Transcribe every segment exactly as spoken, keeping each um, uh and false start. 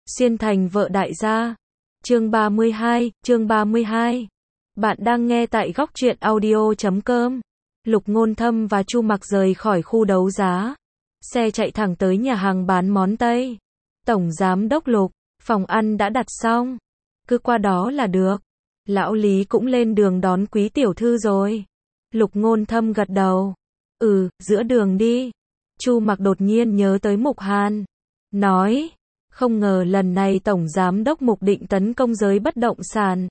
Xuyên thành vợ đại gia. Chương ba mươi hai, chương ba mươi hai. Bạn đang nghe tại góc truyện audio chấm com. Lục Ngôn Thâm và Chu Mặc rời khỏi khu đấu giá. Xe chạy thẳng tới nhà hàng bán món Tây. Tổng giám đốc Lục, phòng ăn đã đặt xong. Cứ qua đó là được. Lão Lý cũng lên đường đón quý tiểu thư rồi. Lục Ngôn Thâm gật đầu. Ừ, giữa đường đi. Chu Mặc đột nhiên nhớ tới Mục Hàn. Nói, không ngờ lần này Tổng Giám đốc Mục định tấn công giới bất động sản.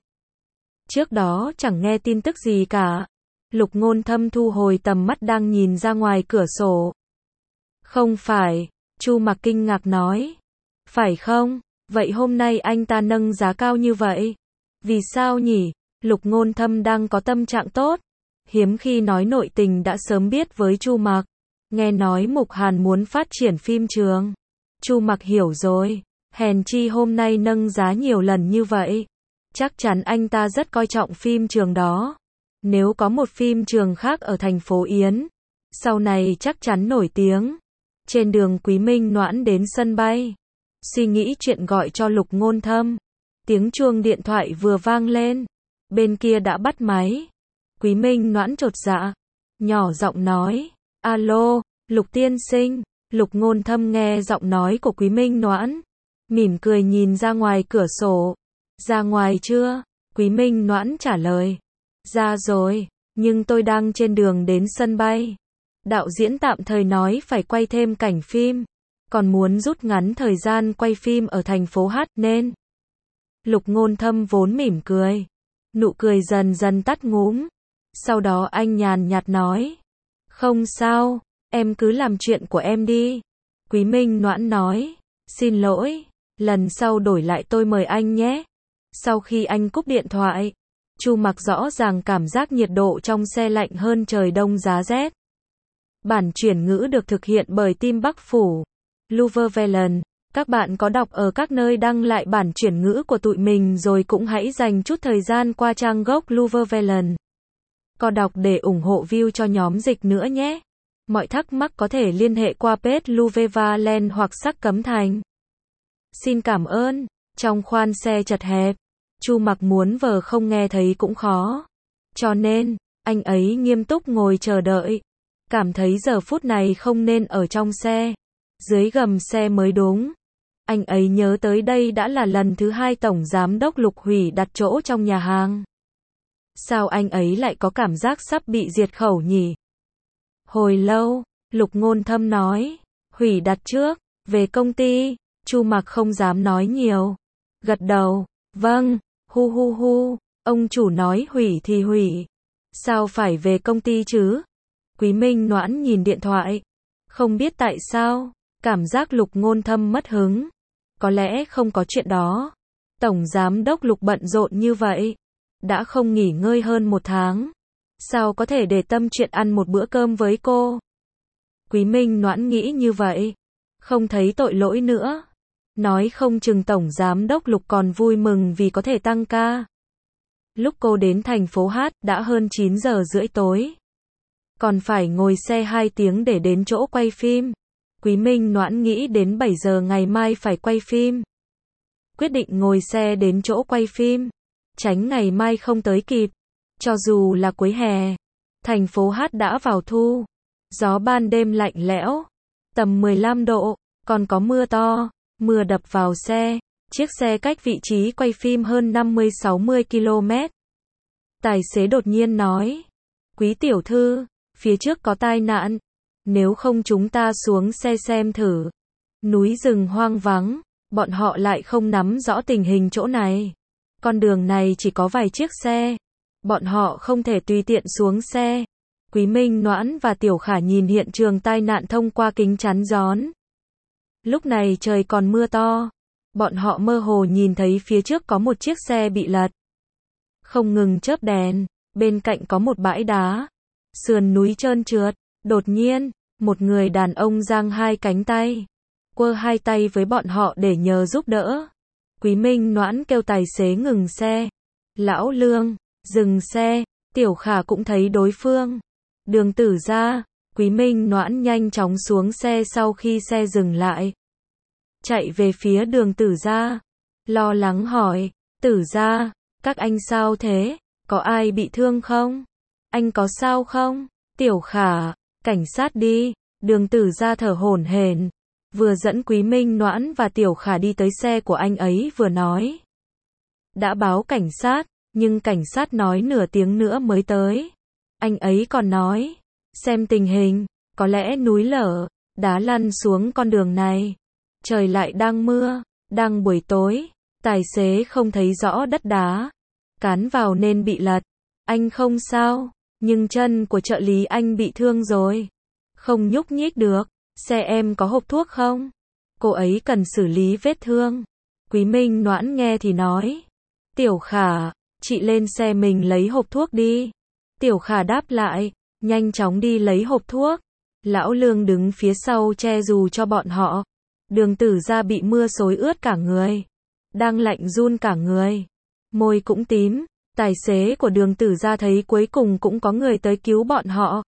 Trước đó chẳng nghe tin tức gì cả. Lục Ngôn Thâm thu hồi tầm mắt đang nhìn ra ngoài cửa sổ. Không phải, Chu Mặc kinh ngạc nói. Phải không? Vậy hôm nay anh ta nâng giá cao như vậy? Vì sao nhỉ? Lục Ngôn Thâm đang có tâm trạng tốt. Hiếm khi nói nội tình đã sớm biết với Chu Mặc. Nghe nói Mục Hàn muốn phát triển phim trường. Chu Mặc hiểu rồi. Hèn chi hôm nay nâng giá nhiều lần như vậy. Chắc chắn anh ta rất coi trọng phim trường đó. Nếu có một phim trường khác ở thành phố Yến, sau này chắc chắn nổi tiếng. Trên đường Quý Minh Noãn đến sân bay. Suy nghĩ chuyện gọi cho Lục Ngôn Thâm. Tiếng chuông điện thoại vừa vang lên. Bên kia đã bắt máy. Quý Minh Noãn chột dạ. Nhỏ giọng nói. Alo, Lục tiên sinh. Lục Ngôn Thâm nghe giọng nói của Quý Minh Noãn. Mỉm cười nhìn ra ngoài cửa sổ. Ra ngoài chưa? Quý Minh Noãn trả lời. Ra rồi, nhưng tôi đang trên đường đến sân bay. Đạo diễn tạm thời nói phải quay thêm cảnh phim. Còn muốn rút ngắn thời gian quay phim ở thành phố Hát nên. Lục Ngôn Thâm vốn mỉm cười. Nụ cười dần dần tắt ngúm. Sau đó anh nhàn nhạt nói. Không sao, em cứ làm chuyện của em đi. Quý Minh Noãn nói. Xin lỗi, lần sau đổi lại tôi mời anh nhé. Sau khi anh cúp điện thoại, Chu Mặc rõ ràng cảm giác nhiệt độ trong xe lạnh hơn trời đông giá rét. Bản chuyển ngữ được thực hiện bởi team Bắc Phủ. Luvervelen, các bạn có đọc ở các nơi đăng lại bản chuyển ngữ của tụi mình rồi cũng hãy dành chút thời gian qua trang gốc Luvervelen. Có đọc để ủng hộ view cho nhóm dịch nữa nhé. Mọi thắc mắc có thể liên hệ qua page Luvervelen hoặc Sắc Cấm Thành. Xin cảm ơn. Trong khoan xe chật hẹp, Chu Mặc muốn vờ không nghe thấy cũng khó. Cho nên, anh ấy nghiêm túc ngồi chờ đợi. Cảm thấy giờ phút này không nên ở trong xe. Dưới gầm xe mới đúng. Anh ấy nhớ tới đây đã là lần thứ hai Tổng Giám đốc Lục hủy đặt chỗ trong nhà hàng. Sao anh ấy lại có cảm giác sắp bị diệt khẩu nhỉ? Hồi lâu, Lục Ngôn Thâm nói. Hủy đặt trước, về công ty. Chu Mặc không dám nói nhiều. Gật đầu. Vâng, hu hu hu. Ông chủ nói hủy thì hủy. Sao phải về công ty chứ? Quý Minh Noãn nhìn điện thoại. Không biết tại sao, cảm giác Lục Ngôn Thâm mất hứng. Có lẽ không có chuyện đó. Tổng Giám đốc Lục bận rộn như vậy. Đã không nghỉ ngơi hơn một tháng. Sao có thể để tâm chuyện ăn một bữa cơm với cô? Quý Minh Noãn nghĩ như vậy. Không thấy tội lỗi nữa. Nói không chừng Tổng Giám đốc Lục còn vui mừng vì có thể tăng ca. Lúc cô đến thành phố Hát đã hơn chín giờ rưỡi tối. Còn phải ngồi xe hai tiếng để đến chỗ quay phim. Quý Minh Noãn nghĩ đến bảy giờ ngày mai phải quay phim. Quyết định ngồi xe đến chỗ quay phim. Tránh ngày mai không tới kịp. Cho dù là cuối hè. Thành phố Hát đã vào thu. Gió ban đêm lạnh lẽo. Tầm mười lăm độ. Còn có mưa to. Mưa đập vào xe. Chiếc xe cách vị trí quay phim hơn năm mươi sáu mươi ki lô mét. Tài xế đột nhiên nói. Quý tiểu thư, phía trước có tai nạn. Nếu không chúng ta xuống xe xem thử. Núi rừng hoang vắng. Bọn họ lại không nắm rõ tình hình chỗ này. Con đường này chỉ có vài chiếc xe. Bọn họ không thể tùy tiện xuống xe. Quý Minh Noãn và Tiểu Khả nhìn hiện trường tai nạn thông qua kính chắn gió. Lúc này trời còn mưa to. Bọn họ mơ hồ nhìn thấy phía trước có một chiếc xe bị lật. Không ngừng chớp đèn. Bên cạnh có một bãi đá. Sườn núi trơn trượt. Đột nhiên, một người đàn ông giang hai cánh tay. Quơ hai tay với bọn họ để nhờ giúp đỡ. Quý Minh Noãn kêu tài xế ngừng xe. Lão Lương, dừng xe. Tiểu Khả cũng thấy đối phương. Đường Tử ra. Quý Minh Noãn nhanh chóng xuống xe sau khi xe dừng lại. chạy về phía Đường Tử gia, lo lắng hỏi, Tử gia, các anh sao thế, có ai bị thương không? Anh có sao không? Tiểu Khả, cảnh sát đi. Đường Tử gia thở hổn hển, vừa dẫn Quý Minh Noãn và Tiểu Khả đi tới xe của anh ấy vừa nói. Đã báo cảnh sát, nhưng cảnh sát nói nửa tiếng nữa mới tới. Anh ấy còn nói, xem tình hình, có lẽ núi lở, đá lăn xuống con đường này. Trời lại đang mưa, đang buổi tối, tài xế không thấy rõ đất đá, cán vào nên bị lật. Anh không sao, nhưng chân của trợ lý anh bị thương rồi. Không nhúc nhích được, xe em có hộp thuốc không? Cô ấy cần xử lý vết thương. Quý Minh Noãn nghe thì nói, Tiểu Khả, chị lên xe mình lấy hộp thuốc đi. Tiểu Khả đáp lại, nhanh chóng đi lấy hộp thuốc. Lão Lương đứng phía sau che dù cho bọn họ. Đường Tử gia bị mưa xối ướt cả người, đang lạnh run cả người, môi cũng tím. Tài xế của Đường Tử gia thấy cuối cùng cũng có người tới cứu bọn họ.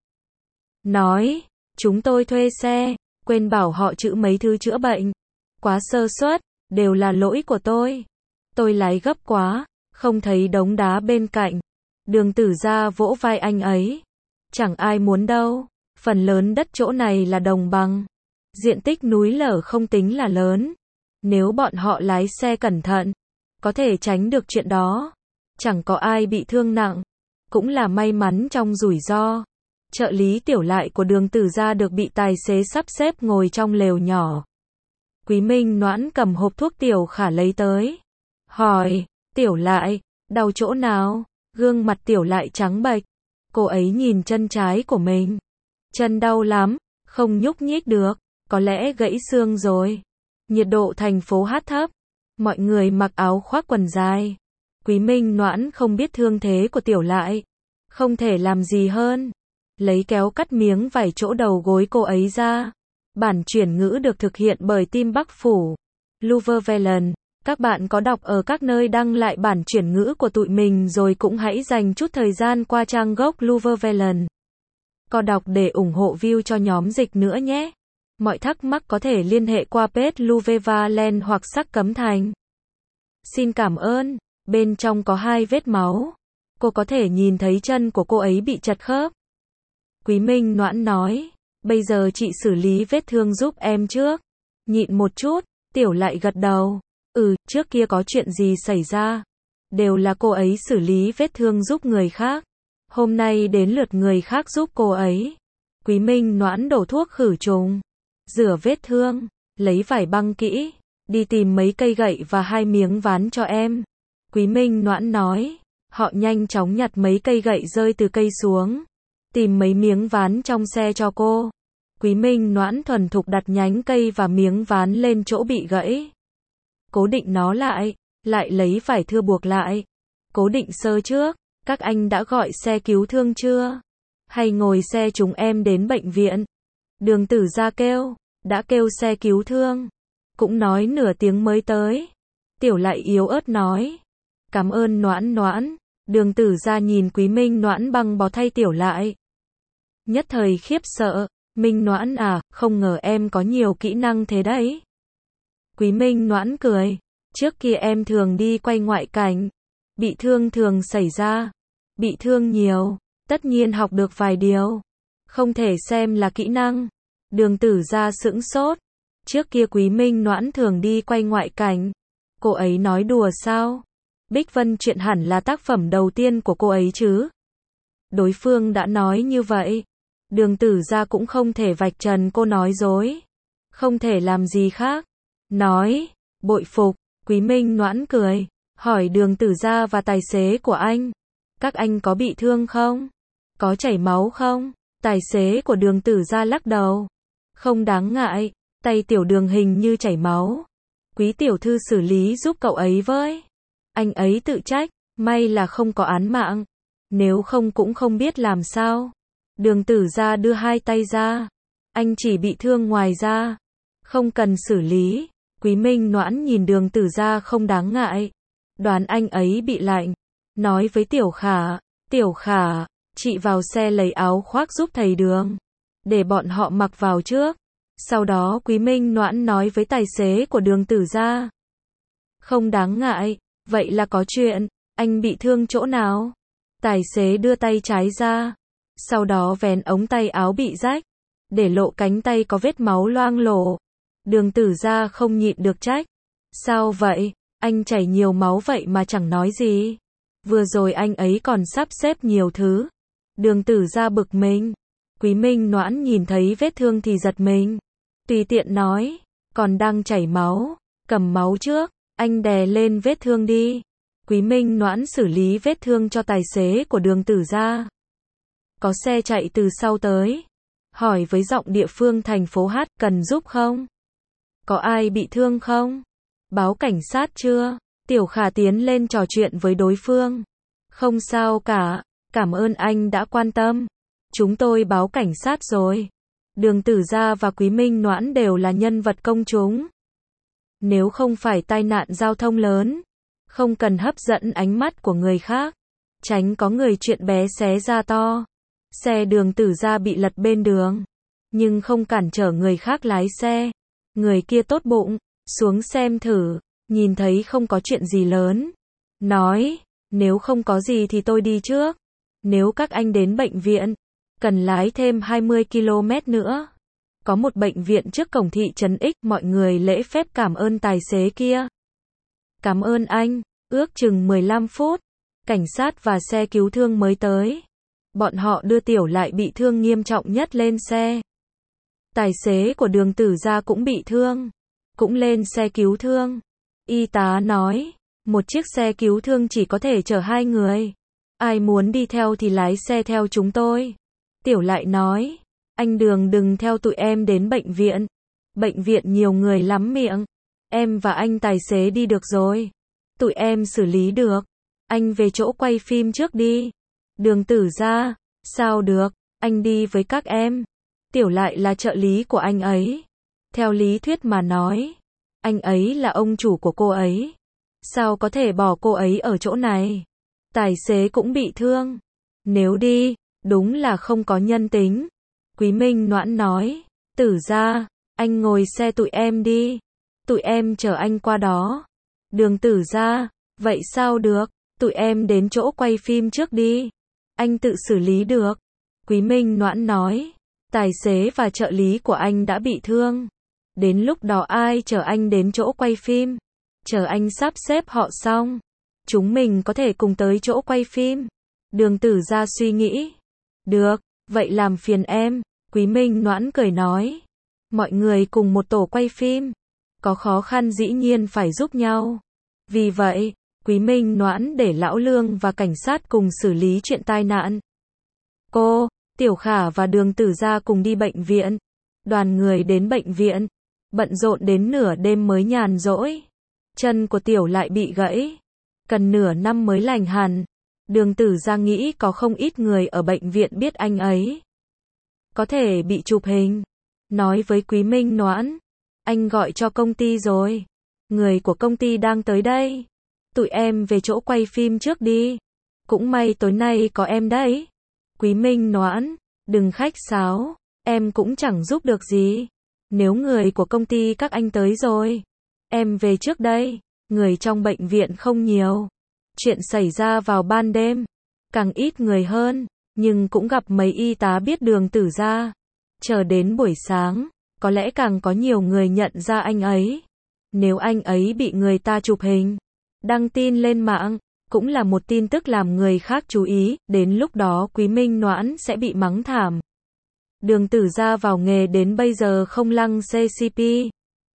Nói, chúng tôi thuê xe, quên bảo họ chữ mấy thứ chữa bệnh. Quá sơ suất, đều là lỗi của tôi. Tôi lái gấp quá, không thấy đống đá bên cạnh. Đường Tử gia vỗ vai anh ấy. Chẳng ai muốn đâu, phần lớn đất chỗ này là đồng bằng. Diện tích núi lở không tính là lớn. Nếu bọn họ lái xe cẩn thận, có thể tránh được chuyện đó. Chẳng có ai bị thương nặng, cũng là may mắn trong rủi ro. Trợ lý Tiểu Lại của Đường Tử gia được bị tài xế sắp xếp ngồi trong lều nhỏ. Quý Minh Noãn cầm hộp thuốc Tiểu Khả lấy tới. Hỏi, Tiểu Lại, đau chỗ nào? Gương mặt Tiểu Lại trắng bệch. Cô ấy nhìn chân trái của mình. Chân đau lắm, không nhúc nhích được, có lẽ gãy xương rồi. Nhiệt độ thành phố hát thấp. Mọi người mặc áo khoác quần dài. Quý Minh Noãn không biết thương thế của Tiểu Lại. Không thể làm gì hơn. Lấy kéo cắt miếng vài chỗ đầu gối cô ấy ra. Bản chuyển ngữ được thực hiện bởi team Bắc Phủ. Luvervelen. Các bạn có đọc ở các nơi đăng lại bản chuyển ngữ của tụi mình rồi cũng hãy dành chút thời gian qua trang gốc Luvervelen. Có đọc để ủng hộ view cho nhóm dịch nữa nhé. Mọi thắc mắc có thể liên hệ qua page Luvervelen hoặc Sắc Cấm Thành. Xin cảm ơn. Bên trong có hai vết máu. Cô có thể nhìn thấy chân của cô ấy bị chật khớp. Quý Minh Noãn nói, bây giờ chị xử lý vết thương giúp em trước. Nhịn một chút, Tiểu Lại gật đầu. Ừ, trước kia có chuyện gì xảy ra? Đều là cô ấy xử lý vết thương giúp người khác. Hôm nay đến lượt người khác giúp cô ấy. Quý Minh Noãn đổ thuốc khử trùng, rửa vết thương, lấy vải băng kỹ, đi tìm mấy cây gậy và hai miếng ván cho em. Quý Minh Noãn nói, họ nhanh chóng nhặt mấy cây gậy rơi từ cây xuống, tìm mấy miếng ván trong xe cho cô. Quý Minh Noãn thuần thục đặt nhánh cây và miếng ván lên chỗ bị gãy. Cố định nó lại, lại lấy vải thưa buộc lại. Cố định sơ trước, các anh đã gọi xe cứu thương chưa? Hay ngồi xe chúng em đến bệnh viện? Đường Tử gia kêu, đã kêu xe cứu thương. Cũng nói nửa tiếng mới tới. Tiểu Lại yếu ớt nói, cảm ơn Noãn Noãn. Đường Tử gia nhìn Quý Minh Noãn băng bó thay Tiểu Lại. Nhất thời khiếp sợ, Minh Noãn à, không ngờ em có nhiều kỹ năng thế đấy. Quý Minh Noãn cười, trước kia em thường đi quay ngoại cảnh, bị thương thường xảy ra, bị thương nhiều, tất nhiên học được vài điều, không thể xem là kỹ năng. Đường Tử gia sững sốt, trước kia Quý Minh Noãn thường đi quay ngoại cảnh, cô ấy nói đùa sao? Bích Vân Truyện hẳn là tác phẩm đầu tiên của cô ấy chứ? Đối phương đã nói như vậy, Đường Tử gia cũng không thể vạch trần cô nói dối, không thể làm gì khác. Nói, bội phục. Quý Minh Noãn cười, hỏi Đường Tử gia và tài xế của anh, các anh có bị thương không? Có chảy máu không? Tài xế của Đường Tử gia lắc đầu, không đáng ngại, tay tiểu Đường hình như chảy máu. Quý tiểu thư xử lý giúp cậu ấy với. Anh ấy tự trách, may là không có án mạng, nếu không cũng không biết làm sao. Đường Tử gia đưa hai tay ra, anh chỉ bị thương ngoài da, không cần xử lý. Quý Minh Noãn nhìn Đường Tử gia không đáng ngại, đoán anh ấy bị lạnh, nói với Tiểu Khả, Tiểu Khả, chị vào xe lấy áo khoác giúp thầy Đường, để bọn họ mặc vào trước, Sau đó Quý Minh Noãn nói với tài xế của Đường Tử Gia. Không đáng ngại, vậy là có chuyện, anh bị thương chỗ nào? Tài xế đưa tay trái ra, sau đó vén ống tay áo bị rách, để lộ cánh tay có vết máu loang lổ. Đường Tử Gia không nhịn được trách. Sao vậy, anh chảy nhiều máu vậy mà chẳng nói gì. Vừa rồi anh ấy còn sắp xếp nhiều thứ. Đường Tử Gia bực mình. Quý Minh Noãn nhìn thấy vết thương thì giật mình. Tùy tiện nói, còn đang chảy máu, cầm máu trước, anh đè lên vết thương đi. Quý Minh Noãn xử lý vết thương cho tài xế của Đường Tử Gia. Có xe chạy từ sau tới, hỏi với giọng địa phương thành phố Hát, cần giúp không? Có ai bị thương không? Báo cảnh sát chưa? Tiểu Khả tiến lên trò chuyện với đối phương. Không sao cả, cảm ơn anh đã quan tâm. Chúng tôi báo cảnh sát rồi. Đường Tử Gia và Quý Minh Noãn đều là nhân vật công chúng. Nếu không phải tai nạn giao thông lớn, không cần hấp dẫn ánh mắt của người khác, tránh có người chuyện bé xé ra to. Xe Đường Tử Gia bị lật bên đường, nhưng không cản trở người khác lái xe. Người kia tốt bụng, xuống xem thử, nhìn thấy không có chuyện gì lớn. Nói, nếu không có gì thì tôi đi trước. Nếu các anh đến bệnh viện, cần lái thêm hai mươi ki lô mét nữa. Có một bệnh viện trước cổng thị trấn X, mọi người lễ phép cảm ơn tài xế kia. Cảm ơn anh, ước chừng mười lăm phút, cảnh sát và xe cứu thương mới tới. Bọn họ đưa Tiểu Lại bị thương nghiêm trọng nhất lên xe. Tài xế của Đường Tử Gia cũng bị thương, cũng lên xe cứu thương. Y tá nói, một chiếc xe cứu thương chỉ có thể chở hai người. Ai muốn đi theo thì lái xe theo chúng tôi. Tiểu Lại nói, anh Đường đừng theo tụi em đến bệnh viện. Bệnh viện nhiều người lắm miệng. Em và anh tài xế đi được rồi. Tụi em xử lý được. Anh về chỗ quay phim trước đi. Đường Tử Gia, sao được, anh đi với các em. Tiểu Lại là trợ lý của anh ấy. Theo lý thuyết mà nói, anh ấy là ông chủ của cô ấy. Sao có thể bỏ cô ấy ở chỗ này? Tài xế cũng bị thương. Nếu đi, đúng là không có nhân tính. Quý Minh Noãn nói, Tử Gia, anh ngồi xe tụi em đi. Tụi em chở anh qua đó. Đường Tử Gia, vậy sao được, tụi em đến chỗ quay phim trước đi. Anh tự xử lý được. Quý Minh Noãn nói, tài xế và trợ lý của anh đã bị thương. Đến lúc đó ai chở anh đến chỗ quay phim? Chờ anh sắp xếp họ xong, chúng mình có thể cùng tới chỗ quay phim. Đường Tử Gia suy nghĩ. Được, vậy làm phiền em. Quý Minh Noãn cười nói. Mọi người cùng một tổ quay phim. Có khó khăn dĩ nhiên phải giúp nhau. Vì vậy, Quý Minh Noãn để Lão Lương và cảnh sát cùng xử lý chuyện tai nạn. Cô, Tiểu Khả và Đường Tử Gia cùng đi bệnh viện. Đoàn người đến bệnh viện, bận rộn đến nửa đêm mới nhàn rỗi. Chân của Tiểu Lại bị gãy, cần nửa năm mới lành hẳn. Đường Tử Gia nghĩ có không ít người ở bệnh viện biết anh ấy có thể bị chụp hình. Nói với Quý Minh Noãn, anh gọi cho công ty rồi. Người của công ty đang tới đây. Tụi em về chỗ quay phim trước đi. Cũng may tối nay có em đấy. Quý Minh Noãn, đừng khách sáo, em cũng chẳng giúp được gì. Nếu người của công ty các anh tới rồi, em về trước đây. Người trong bệnh viện không nhiều. Chuyện xảy ra vào ban đêm, càng ít người hơn, nhưng cũng gặp mấy y tá biết Đường Tử Gia. Chờ đến buổi sáng, có lẽ càng có nhiều người nhận ra anh ấy. Nếu anh ấy bị người ta chụp hình, đăng tin lên mạng, cũng là một tin tức làm người khác chú ý, đến lúc đó Quý Minh Noãn sẽ bị mắng thảm. Đường Tử Gia vào nghề đến bây giờ không lăng xê xê pê.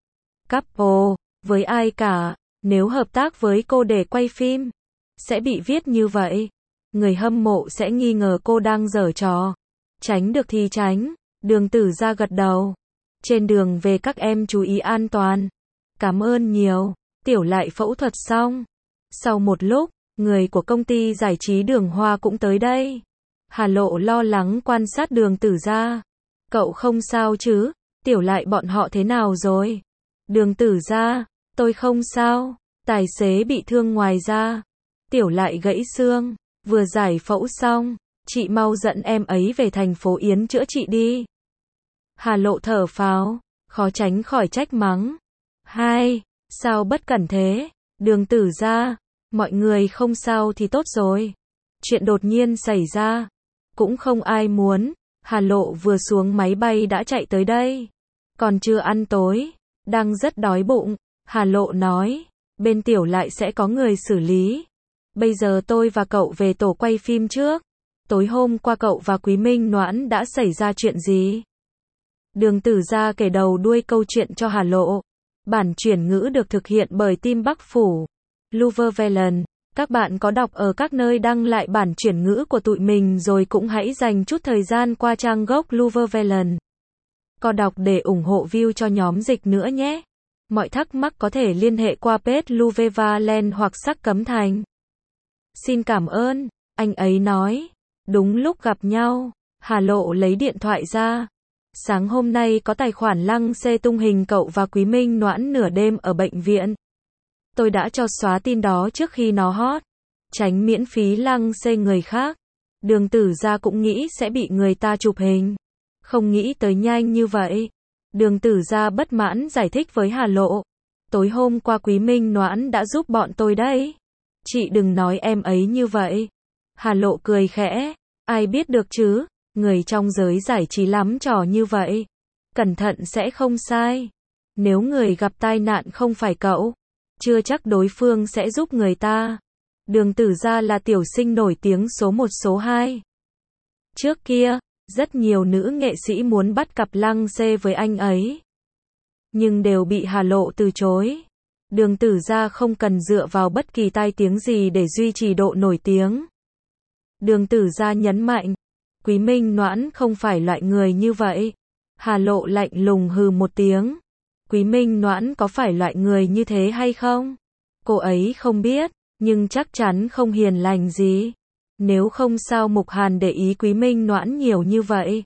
Couple, với ai cả, nếu hợp tác với cô để quay phim, sẽ bị viết như vậy. Người hâm mộ sẽ nghi ngờ cô đang giở trò. Tránh được thì tránh. Đường Tử Gia gật đầu. Trên đường về các em chú ý an toàn. Cảm ơn nhiều. Tiểu Lại phẫu thuật xong. Sau một lúc, người của công ty giải trí Đường Hoa cũng tới đây. Hà Lộ lo lắng quan sát Đường Tử Gia. Cậu không sao chứ? Tiểu Lại bọn họ thế nào rồi? Đường Tử Gia, tôi không sao. Tài xế bị thương ngoài ra. Tiểu Lại gãy xương, vừa giải phẫu xong. Chị mau dẫn em ấy về thành phố Yến chữa trị đi. Hà Lộ thở phào. khó tránh khỏi trách mắng. Hai, sao bất cẩn thế? Đường Tử Gia, mọi người không sao thì tốt rồi. Chuyện đột nhiên xảy ra, cũng không ai muốn. Hà Lộ vừa xuống máy bay đã chạy tới đây. Còn chưa ăn tối, đang rất đói bụng. Hà Lộ nói, bên tiểu lại sẽ có người xử lý. Bây giờ tôi và cậu về tổ quay phim trước. Tối hôm qua cậu và Quý Minh Noãn đã xảy ra chuyện gì? Đường Tử Gia kể đầu đuôi câu chuyện cho Hà Lộ. Bản chuyển ngữ được thực hiện bởi team Bắc Phủ, Luvervelen. Các bạn có đọc ở các nơi đăng lại bản chuyển ngữ của tụi mình rồi cũng hãy dành chút thời gian qua trang gốc Luvervelen. Có đọc để ủng hộ view cho nhóm dịch nữa nhé. Mọi thắc mắc có thể liên hệ qua page Luvervelen hoặc Sắc Cấm Thành. Xin cảm ơn, anh ấy nói. Đúng lúc gặp nhau, Hà Lộ lấy điện thoại ra. Sáng hôm nay có tài khoản Lăng Xê tung hình cậu và Quý Minh Noãn nửa đêm ở bệnh viện. Tôi đã cho xóa tin đó trước khi nó hot. Tránh miễn phí Lăng Xê người khác. Đường Tử Gia cũng nghĩ sẽ bị người ta chụp hình. Không nghĩ tới nhanh như vậy. Đường Tử Gia bất mãn giải thích với Hà Lộ. Tối hôm qua Quý Minh Noãn đã giúp bọn tôi đấy. Chị đừng nói em ấy như vậy. Hà Lộ cười khẽ. Ai biết được chứ, người trong giới giải trí lắm trò như vậy. Cẩn thận sẽ không sai. Nếu người gặp tai nạn không phải cậu, chưa chắc đối phương sẽ giúp người ta. Đường Tử Gia là tiểu sinh nổi tiếng số một số hai. Trước kia, rất nhiều nữ nghệ sĩ muốn bắt cặp Lăng Xê với anh ấy. Nhưng đều bị Hà Lộ từ chối. Đường Tử Gia không cần dựa vào bất kỳ tai tiếng gì để duy trì độ nổi tiếng. Đường Tử Gia nhấn mạnh, Quý Minh Noãn không phải loại người như vậy. Hà Lộ lạnh lùng hừ một tiếng. Quý Minh Noãn có phải loại người như thế hay không? Cô ấy không biết, nhưng chắc chắn không hiền lành gì. Nếu không sao Mục Hàn để ý Quý Minh Noãn nhiều như vậy.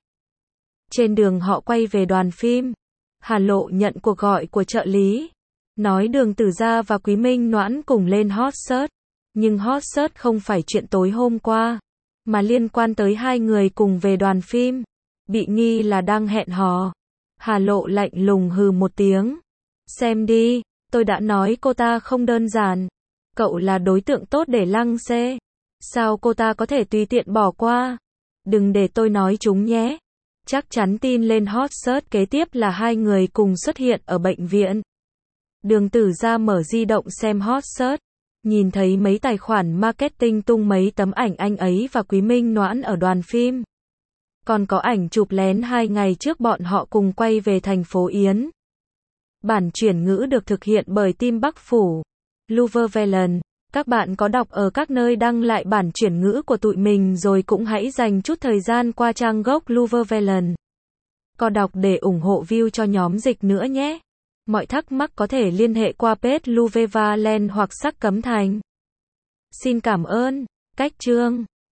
Trên đường họ quay về đoàn phim, Hà Lộ nhận cuộc gọi của trợ lý. Nói Đường Tử Gia và Quý Minh Noãn cùng lên hot search. Nhưng hot search không phải chuyện tối hôm qua, mà liên quan tới hai người cùng về đoàn phim. Bị nghi là đang hẹn hò. Hà Lộ lạnh lùng hừ một tiếng. Xem đi, tôi đã nói cô ta không đơn giản. Cậu là đối tượng tốt để Lăng Xê. Sao cô ta có thể tùy tiện bỏ qua? Đừng để tôi nói chúng nhé. Chắc chắn tin lên hot search kế tiếp là hai người cùng xuất hiện ở bệnh viện. Đường Tử Gia mở di động xem hot search. Nhìn thấy mấy tài khoản marketing tung mấy tấm ảnh anh ấy và Quý Minh Noãn ở đoàn phim. Còn có ảnh chụp lén hai ngày trước bọn họ cùng quay về thành phố Yến. Bản chuyển ngữ được thực hiện bởi team Bắc Phủ, Luvervelen. Các bạn có đọc ở các nơi đăng lại bản chuyển ngữ của tụi mình rồi cũng hãy dành chút thời gian qua trang gốc Luvervelen. Có đọc để ủng hộ view cho nhóm dịch nữa nhé. Mọi thắc mắc có thể liên hệ qua page Luvervelen hoặc Sắc Cấm Thành. Xin cảm ơn. Cách chương